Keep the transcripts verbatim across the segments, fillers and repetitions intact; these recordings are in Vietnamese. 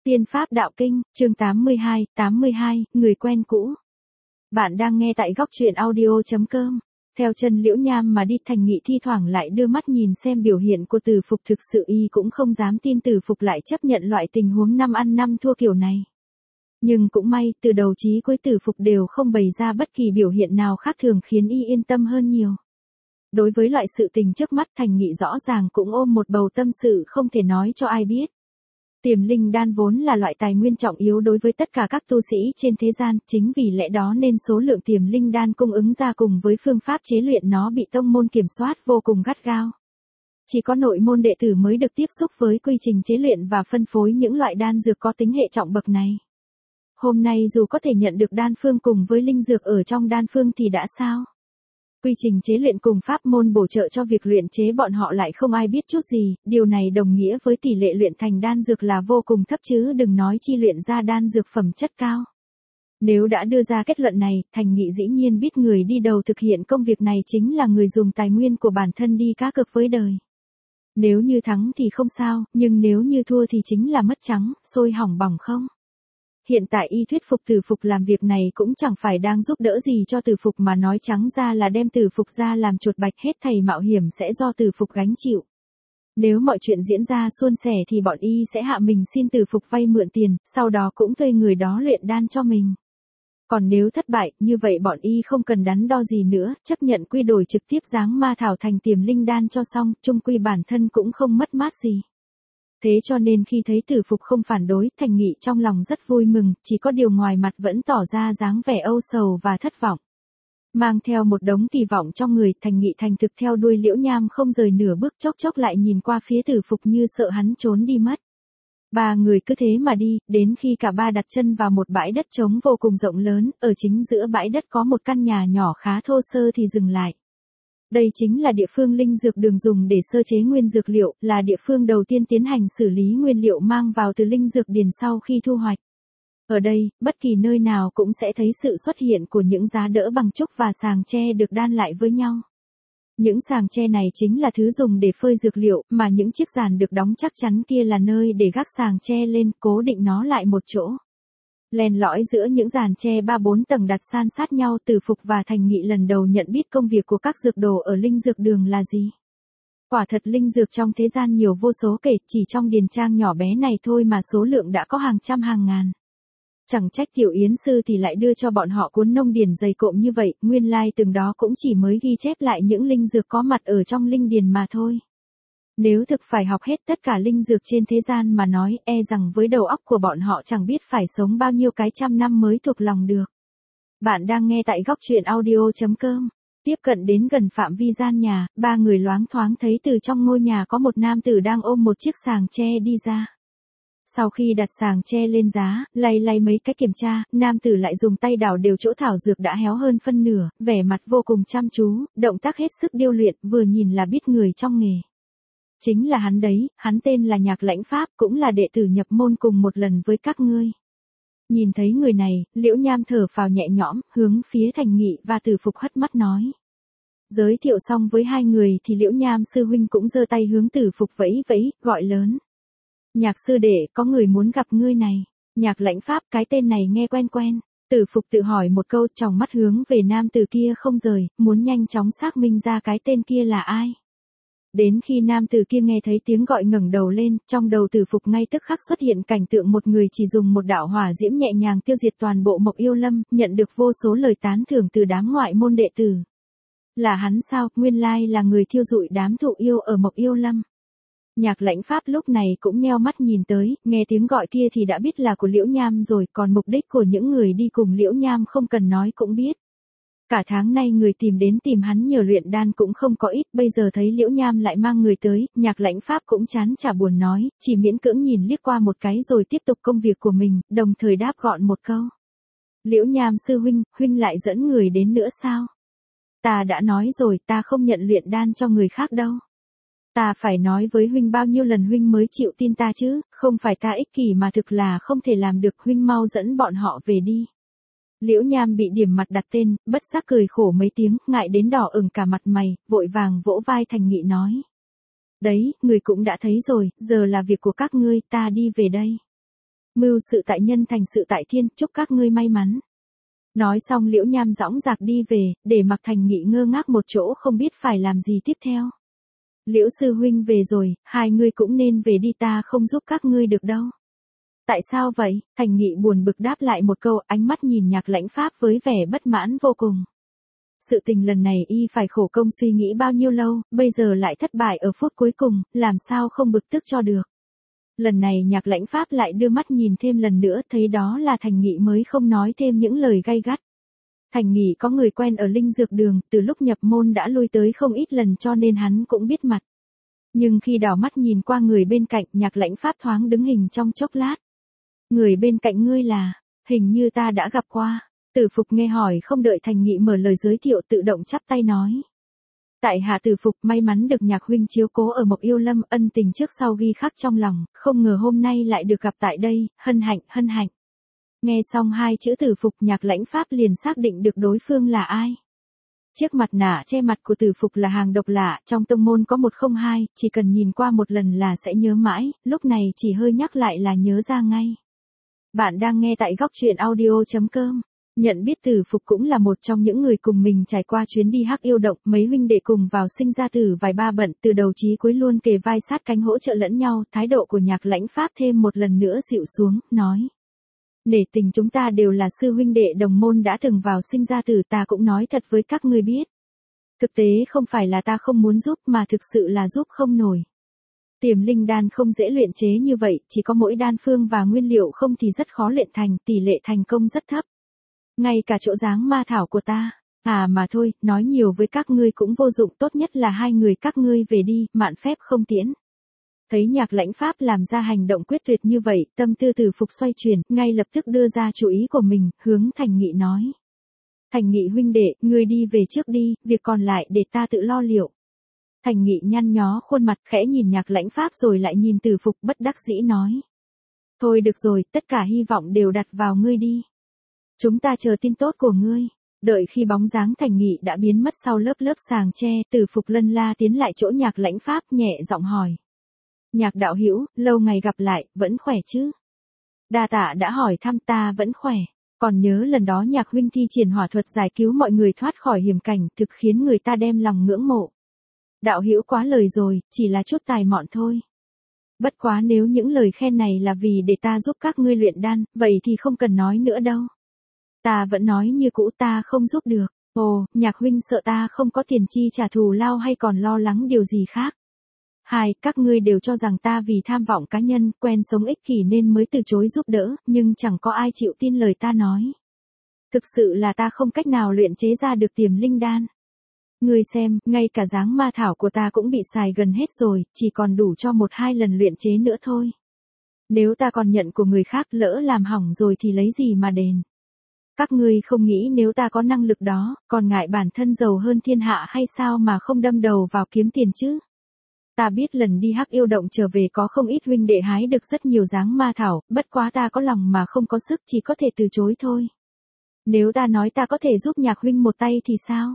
Tiên Pháp Đạo Kinh, chương tám mươi hai, tám mươi hai, người quen cũ. Bạn đang nghe tại góc truyện audio.com. Theo chân Liễu Nham mà đi, Thành Nghị thi thoảng lại đưa mắt nhìn xem biểu hiện của Từ Phục, thực sự y cũng không dám tin Từ Phục lại chấp nhận loại tình huống năm ăn năm thua kiểu này. Nhưng cũng may, từ đầu chí cuối Từ Phục đều không bày ra bất kỳ biểu hiện nào khác thường khiến y yên tâm hơn nhiều. Đối với loại sự tình trước mắt, Thành Nghị rõ ràng cũng ôm một bầu tâm sự không thể nói cho ai biết. Tiềm linh đan vốn là loại tài nguyên trọng yếu đối với tất cả các tu sĩ trên thế gian, chính vì lẽ đó nên số lượng tiềm linh đan cung ứng ra cùng với phương pháp chế luyện nó bị tông môn kiểm soát vô cùng gắt gao. Chỉ có nội môn đệ tử mới được tiếp xúc với quy trình chế luyện và phân phối những loại đan dược có tính hệ trọng bậc này. Hôm nay dù có thể nhận được đan phương cùng với linh dược ở trong đan phương thì đã sao? Quy trình chế luyện cùng pháp môn bổ trợ cho việc luyện chế bọn họ lại không ai biết chút gì, điều này đồng nghĩa với tỷ lệ luyện thành đan dược là vô cùng thấp chứ đừng nói chi luyện ra đan dược phẩm chất cao. Nếu đã đưa ra kết luận này, Thành Nghị dĩ nhiên biết người đi đầu thực hiện công việc này chính là người dùng tài nguyên của bản thân đi cá cược với đời. Nếu như thắng thì không sao, nhưng nếu như thua thì chính là mất trắng, sôi hỏng bỏng không. Hiện tại y thuyết phục Từ Phục làm việc này cũng chẳng phải đang giúp đỡ gì cho Từ Phục mà nói trắng ra là đem Từ Phục ra làm chuột bạch, hết thảy mạo hiểm sẽ do Từ Phục gánh chịu. Nếu mọi chuyện diễn ra suôn sẻ thì bọn y sẽ hạ mình xin Từ Phục vay mượn tiền, sau đó cũng thuê người đó luyện đan cho mình. Còn nếu thất bại, như vậy bọn y không cần đắn đo gì nữa, chấp nhận quy đổi trực tiếp giáng ma thảo thành tiềm linh đan cho xong, chung quy bản thân cũng không mất mát gì. Thế cho nên khi thấy Từ Phục không phản đối, Thành Nghị trong lòng rất vui mừng, chỉ có điều ngoài mặt vẫn tỏ ra dáng vẻ âu sầu và thất vọng. Mang theo một đống kỳ vọng trong người, Thành Nghị thành thực theo đuôi Liễu Nham không rời nửa bước, chốc chốc lại nhìn qua phía Từ Phục như sợ hắn trốn đi mất. Ba người cứ thế mà đi, đến khi cả ba đặt chân vào một bãi đất trống vô cùng rộng lớn, ở chính giữa bãi đất có một căn nhà nhỏ khá thô sơ thì dừng lại. Đây chính là địa phương linh dược đường dùng để sơ chế nguyên dược liệu, là địa phương đầu tiên tiến hành xử lý nguyên liệu mang vào từ linh dược điền sau khi thu hoạch. Ở đây, bất kỳ nơi nào cũng sẽ thấy sự xuất hiện của những giá đỡ bằng trúc và sàng tre được đan lại với nhau. Những sàng tre này chính là thứ dùng để phơi dược liệu, mà những chiếc giàn được đóng chắc chắn kia là nơi để gác sàng tre lên, cố định nó lại một chỗ. Len lỏi giữa những giàn tre ba bốn tầng đặt san sát nhau, Từ Phục và Thành Nghị lần đầu nhận biết công việc của các dược đồ ở linh dược đường là gì. Quả thật linh dược trong thế gian nhiều vô số kể, chỉ trong điền trang nhỏ bé này thôi mà số lượng đã có hàng trăm hàng ngàn. Chẳng trách Tiểu Yến Sư thì lại đưa cho bọn họ cuốn nông điền dày cộm như vậy, nguyên lai từng đó cũng chỉ mới ghi chép lại những linh dược có mặt ở trong linh điền mà thôi. Nếu thực phải học hết tất cả linh dược trên thế gian mà nói, e rằng với đầu óc của bọn họ chẳng biết phải sống bao nhiêu cái trăm năm mới thuộc lòng được. Bạn đang nghe tại góc truyện audio.com. Tiếp cận đến gần phạm vi gian nhà, ba người loáng thoáng thấy từ trong ngôi nhà có một nam tử đang ôm một chiếc sàng tre đi ra. Sau khi đặt sàng tre lên giá, lay lay mấy cái kiểm tra, nam tử lại dùng tay đảo đều chỗ thảo dược đã héo hơn phân nửa, vẻ mặt vô cùng chăm chú, động tác hết sức điêu luyện, vừa nhìn là biết người trong nghề. Chính là hắn đấy, hắn tên là Nhạc Lãnh Pháp, cũng là đệ tử nhập môn cùng một lần với các ngươi. Nhìn thấy người này, Liễu Nham thở phào nhẹ nhõm, hướng phía Thành Nghị và Từ Phục hất mắt nói. Giới thiệu xong với hai người thì Liễu Nham sư huynh cũng giơ tay hướng Từ Phục vẫy vẫy, gọi lớn. Nhạc sư đệ, có người muốn gặp ngươi này. Nhạc Lãnh Pháp, cái tên này nghe quen quen. Từ Phục tự hỏi một câu, tròng mắt hướng về nam tử kia không rời, muốn nhanh chóng xác minh ra cái tên kia là ai. Đến khi nam tử kia nghe thấy tiếng gọi ngẩng đầu lên, trong đầu Từ Phục ngay tức khắc xuất hiện cảnh tượng một người chỉ dùng một đạo hỏa diễm nhẹ nhàng tiêu diệt toàn bộ Mộc Yêu Lâm, nhận được vô số lời tán thưởng từ đám ngoại môn đệ tử. Là hắn sao, nguyên lai là người thiêu dụi đám thụ yêu ở Mộc Yêu Lâm. Nhạc Lãnh Pháp lúc này cũng nheo mắt nhìn tới, nghe tiếng gọi kia thì đã biết là của Liễu Nham rồi, còn mục đích của những người đi cùng Liễu Nham không cần nói cũng biết. Cả tháng nay người tìm đến tìm hắn nhờ luyện đan cũng không có ít, bây giờ thấy Liễu Nham lại mang người tới, Nhạc Lãnh Pháp cũng chán chả buồn nói, chỉ miễn cưỡng nhìn liếc qua một cái rồi tiếp tục công việc của mình, đồng thời đáp gọn một câu. Liễu Nham sư huynh, huynh lại dẫn người đến nữa sao? Ta đã nói rồi, ta không nhận luyện đan cho người khác đâu. Ta phải nói với huynh bao nhiêu lần huynh mới chịu tin ta chứ, không phải ta ích kỷ mà thực là không thể làm được, huynh mau dẫn bọn họ về đi. Liễu Nham bị điểm mặt đặt tên, bất giác cười khổ mấy tiếng, ngại đến đỏ ửng cả mặt mày, vội vàng vỗ vai Thành Nghị nói. Đấy, người cũng đã thấy rồi, giờ là việc của các ngươi, ta đi về đây. Mưu sự tại nhân thành sự tại thiên, chúc các ngươi may mắn. Nói xong Liễu Nham dõng dạc đi về, để Mạc Thành Nghị ngơ ngác một chỗ không biết phải làm gì tiếp theo. Liễu sư huynh về rồi, hai ngươi cũng nên về đi, ta không giúp các ngươi được đâu. Tại sao vậy? Thành Nghị buồn bực đáp lại một câu, ánh mắt nhìn Nhạc Lãnh Pháp với vẻ bất mãn vô cùng. Sự tình lần này y phải khổ công suy nghĩ bao nhiêu lâu, bây giờ lại thất bại ở phút cuối cùng, làm sao không bực tức cho được. Lần này Nhạc Lãnh Pháp lại đưa mắt nhìn thêm lần nữa, thấy đó là Thành Nghị mới không nói thêm những lời gay gắt. Thành Nghị có người quen ở Linh Dược Đường, từ lúc nhập môn đã lui tới không ít lần cho nên hắn cũng biết mặt. Nhưng khi đảo mắt nhìn qua người bên cạnh, Nhạc Lãnh Pháp thoáng đứng hình trong chốc lát. Người bên cạnh ngươi là, hình như ta đã gặp qua. Tử Phục nghe hỏi không đợi Thành Nghị mở lời giới thiệu tự động chắp tay nói. Tại hạ Tử Phục, may mắn được Nhạc huynh chiếu cố ở Mộc Yêu Lâm, ân tình trước sau ghi khắc trong lòng, không ngờ hôm nay lại được gặp tại đây, hân hạnh, hân hạnh. Nghe xong hai chữ Tử Phục, Nhạc Lãnh Pháp liền xác định được đối phương là ai. Chiếc mặt nạ che mặt của Tử Phục là hàng độc lạ, trong tông môn có một không hai, chỉ cần nhìn qua một lần là sẽ nhớ mãi, lúc này chỉ hơi nhắc lại là nhớ ra ngay. Bạn đang nghe tại góc truyện audio chấm com. Nhận biết Tử Phục cũng là một trong những người cùng mình trải qua chuyến đi Hắc Yêu Động, mấy huynh đệ cùng vào sinh ra tử vài ba bận, từ đầu chí cuối luôn kề vai sát cánh hỗ trợ lẫn nhau, thái độ của Nhạc Lãnh Pháp thêm một lần nữa dịu xuống, nói. Nể tình chúng ta đều là sư huynh đệ đồng môn đã từng vào sinh ra tử, ta cũng nói thật với các ngươi biết. Thực tế không phải là ta không muốn giúp mà thực sự là giúp không nổi. Tiềm linh đan không dễ luyện chế như vậy, chỉ có mỗi đan phương và nguyên liệu không thì rất khó luyện thành, tỷ lệ thành công rất thấp. Ngay cả chỗ dáng ma thảo của ta, à mà thôi, nói nhiều với các ngươi cũng vô dụng, tốt nhất là hai người các ngươi về đi, mạn phép không tiễn. Thấy Nhạc Lãnh Pháp làm ra hành động quyết tuyệt như vậy, tâm tư Tử Phục xoay chuyển, ngay lập tức đưa ra chủ ý của mình, hướng Thành Nghị nói. Thành Nghị huynh đệ, ngươi đi về trước đi, việc còn lại để ta tự lo liệu. Thành Nghị nhăn nhó khuôn mặt, khẽ nhìn Nhạc Lãnh Pháp rồi lại nhìn Tử Phục, bất đắc dĩ nói. Thôi được rồi, tất cả hy vọng đều đặt vào ngươi đi. Chúng ta chờ tin tốt của ngươi. Đợi khi bóng dáng Thành Nghị đã biến mất sau lớp lớp sàng tre, Tử Phục lân la tiến lại chỗ Nhạc Lãnh Pháp, nhẹ giọng hỏi. Nhạc đạo hữu, lâu ngày gặp lại, vẫn khỏe chứ? Đa tạ đã hỏi thăm, ta vẫn khỏe. Còn nhớ lần đó Nhạc huynh thi triển hỏa thuật giải cứu mọi người thoát khỏi hiểm cảnh, thực khiến người ta đem lòng ngưỡng mộ. Đạo hữu quá lời rồi, chỉ là chút tài mọn thôi. Bất quá nếu những lời khen này là vì để ta giúp các ngươi luyện đan, vậy thì không cần nói nữa đâu. Ta vẫn nói như cũ, ta không giúp được. Ồ, Nhạc huynh sợ ta không có tiền chi trả thù lao hay còn lo lắng điều gì khác? Hai, các ngươi đều cho rằng ta vì tham vọng cá nhân, quen sống ích kỷ nên mới từ chối giúp đỡ, nhưng chẳng có ai chịu tin lời ta nói. Thực sự là ta không cách nào luyện chế ra được tiềm linh đan. Ngươi xem, ngay cả dáng ma thảo của ta cũng bị xài gần hết rồi, chỉ còn đủ cho một hai lần luyện chế nữa thôi. Nếu ta còn nhận của người khác lỡ làm hỏng rồi thì lấy gì mà đền? Các ngươi không nghĩ nếu ta có năng lực đó, còn ngại bản thân giàu hơn thiên hạ hay sao mà không đâm đầu vào kiếm tiền chứ? Ta biết lần đi Hắc Yêu Động trở về có không ít huynh đệ hái được rất nhiều dáng ma thảo, bất quá ta có lòng mà không có sức, chỉ có thể từ chối thôi. Nếu ta nói ta có thể giúp Nhạc huynh một tay thì sao?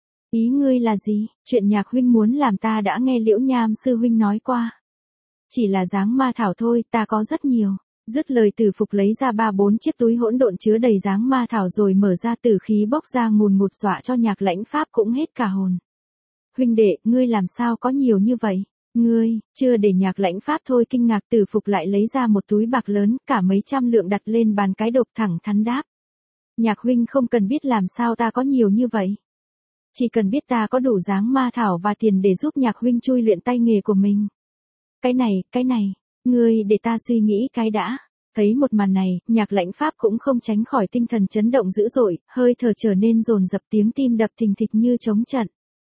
Ý ngươi là gì? Chuyện Nhạc huynh muốn làm ta đã nghe Liễu Nham sư huynh nói qua. Chỉ là dáng ma thảo thôi, ta có rất nhiều. Dứt lời Tử Phục lấy ra ba bốn chiếc túi hỗn độn chứa đầy dáng ma thảo rồi mở ra, tử khí bốc ra ngùn ngụt, dọa cho Nhạc Lãnh Pháp cũng hết cả hồn. Huynh đệ, ngươi làm sao có nhiều như vậy? Ngươi, chưa để Nhạc Lãnh Pháp thôi kinh ngạc, Tử Phục lại lấy ra một túi bạc lớn, cả mấy trăm lượng đặt lên bàn, cái đột thẳng thắn đáp. Nhạc huynh không cần biết làm sao ta có nhiều như vậy. Chỉ cần biết ta có đủ dáng ma thảo và tiền để giúp Nhạc huynh chui luyện tay nghề của mình. Cái này, cái này, ngươi để ta suy nghĩ cái đã. Thấy một màn này, Nhạc Lãnh Pháp cũng không tránh khỏi tinh thần chấn động dữ dội, hơi thở trở nên dồn dập, tiếng tim đập thình thịch như trống trận.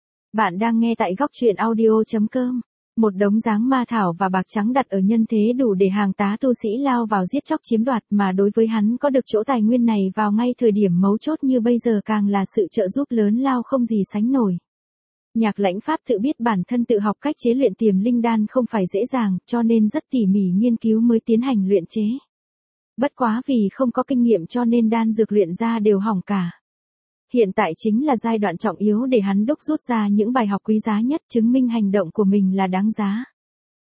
Bạn đang nghe tại góc truyện audio chấm com. Một đống dáng ma thảo và bạc trắng đặt ở nhân thế đủ để hàng tá tu sĩ lao vào giết chóc chiếm đoạt, mà đối với hắn có được chỗ tài nguyên này vào ngay thời điểm mấu chốt như bây giờ càng là sự trợ giúp lớn lao không gì sánh nổi. Nhạc Lãnh Pháp tự biết bản thân tự học cách chế luyện tiềm linh đan không phải dễ dàng, cho nên rất tỉ mỉ nghiên cứu mới tiến hành luyện chế. Bất quá vì không có kinh nghiệm cho nên đan dược luyện ra đều hỏng cả. Hiện tại chính là giai đoạn trọng yếu để hắn đúc rút ra những bài học quý giá nhất, chứng minh hành động của mình là đáng giá.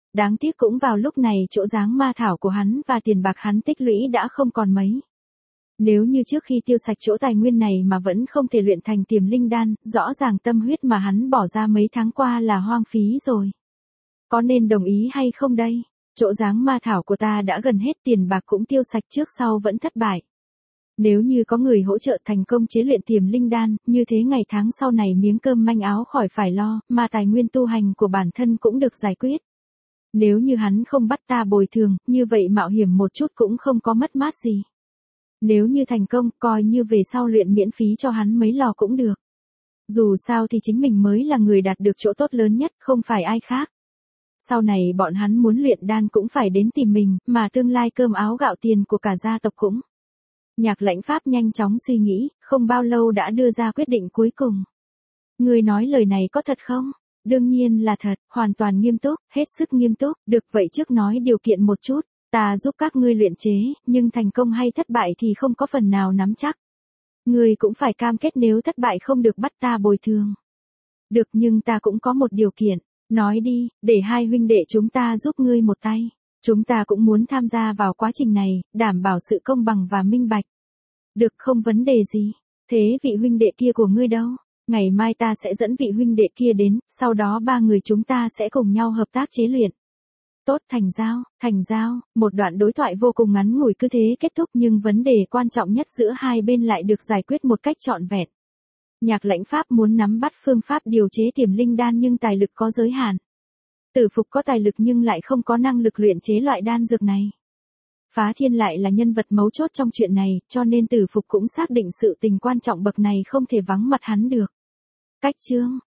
Đáng tiếc cũng vào lúc này chỗ dáng ma thảo của hắn và tiền bạc hắn tích lũy đã không còn mấy. Nếu như trước khi tiêu sạch chỗ tài nguyên này mà vẫn không thể luyện thành tiềm linh đan, rõ ràng tâm huyết mà hắn bỏ ra mấy tháng qua là hoang phí rồi. Có nên đồng ý hay không đây? Chỗ dáng ma thảo của ta đã gần hết, tiền bạc cũng tiêu sạch, trước sau vẫn thất bại. Nếu như có người hỗ trợ thành công chế luyện tiềm linh đan, như thế ngày tháng sau này miếng cơm manh áo khỏi phải lo, mà tài nguyên tu hành của bản thân cũng được giải quyết. Nếu như hắn không bắt ta bồi thường, như vậy mạo hiểm một chút cũng không có mất mát gì. Nếu như thành công, coi như về sau luyện miễn phí cho hắn mấy lò cũng được. Dù sao thì chính mình mới là người đạt được chỗ tốt lớn nhất, không phải ai khác. Sau này bọn hắn muốn luyện đan cũng phải đến tìm mình, mà tương lai cơm áo gạo tiền của cả gia tộc cũng. Nhạc Lãnh Pháp nhanh chóng suy nghĩ, không bao lâu đã đưa ra quyết định cuối cùng. Người nói lời này có thật không? Đương nhiên là thật, hoàn toàn nghiêm túc, hết sức nghiêm túc, được vậy trước nói điều kiện một chút, ta giúp các ngươi luyện chế, nhưng thành công hay thất bại thì không có phần nào nắm chắc. Ngươi cũng phải cam kết nếu thất bại không được bắt ta bồi thường. Được, nhưng ta cũng có một điều kiện, nói đi, để hai huynh đệ chúng ta giúp ngươi một tay. Chúng ta cũng muốn tham gia vào quá trình này, đảm bảo sự công bằng và minh bạch. Được, không vấn đề gì. Thế vị huynh đệ kia của ngươi đâu? Ngày mai ta sẽ dẫn vị huynh đệ kia đến, sau đó ba người chúng ta sẽ cùng nhau hợp tác chế luyện. Tốt, thành giao, thành giao, một đoạn đối thoại vô cùng ngắn ngủi cứ thế kết thúc, nhưng vấn đề quan trọng nhất giữa hai bên lại được giải quyết một cách trọn vẹn. Nhạc Lãnh Pháp muốn nắm bắt phương pháp điều chế tiềm linh đan nhưng tài lực có giới hạn. Tử Phục có tài lực nhưng lại không có năng lực luyện chế loại đan dược này. Phá Thiên lại là nhân vật mấu chốt trong chuyện này, cho nên Tử Phục cũng xác định sự tình quan trọng bậc này không thể vắng mặt hắn được. Cách chương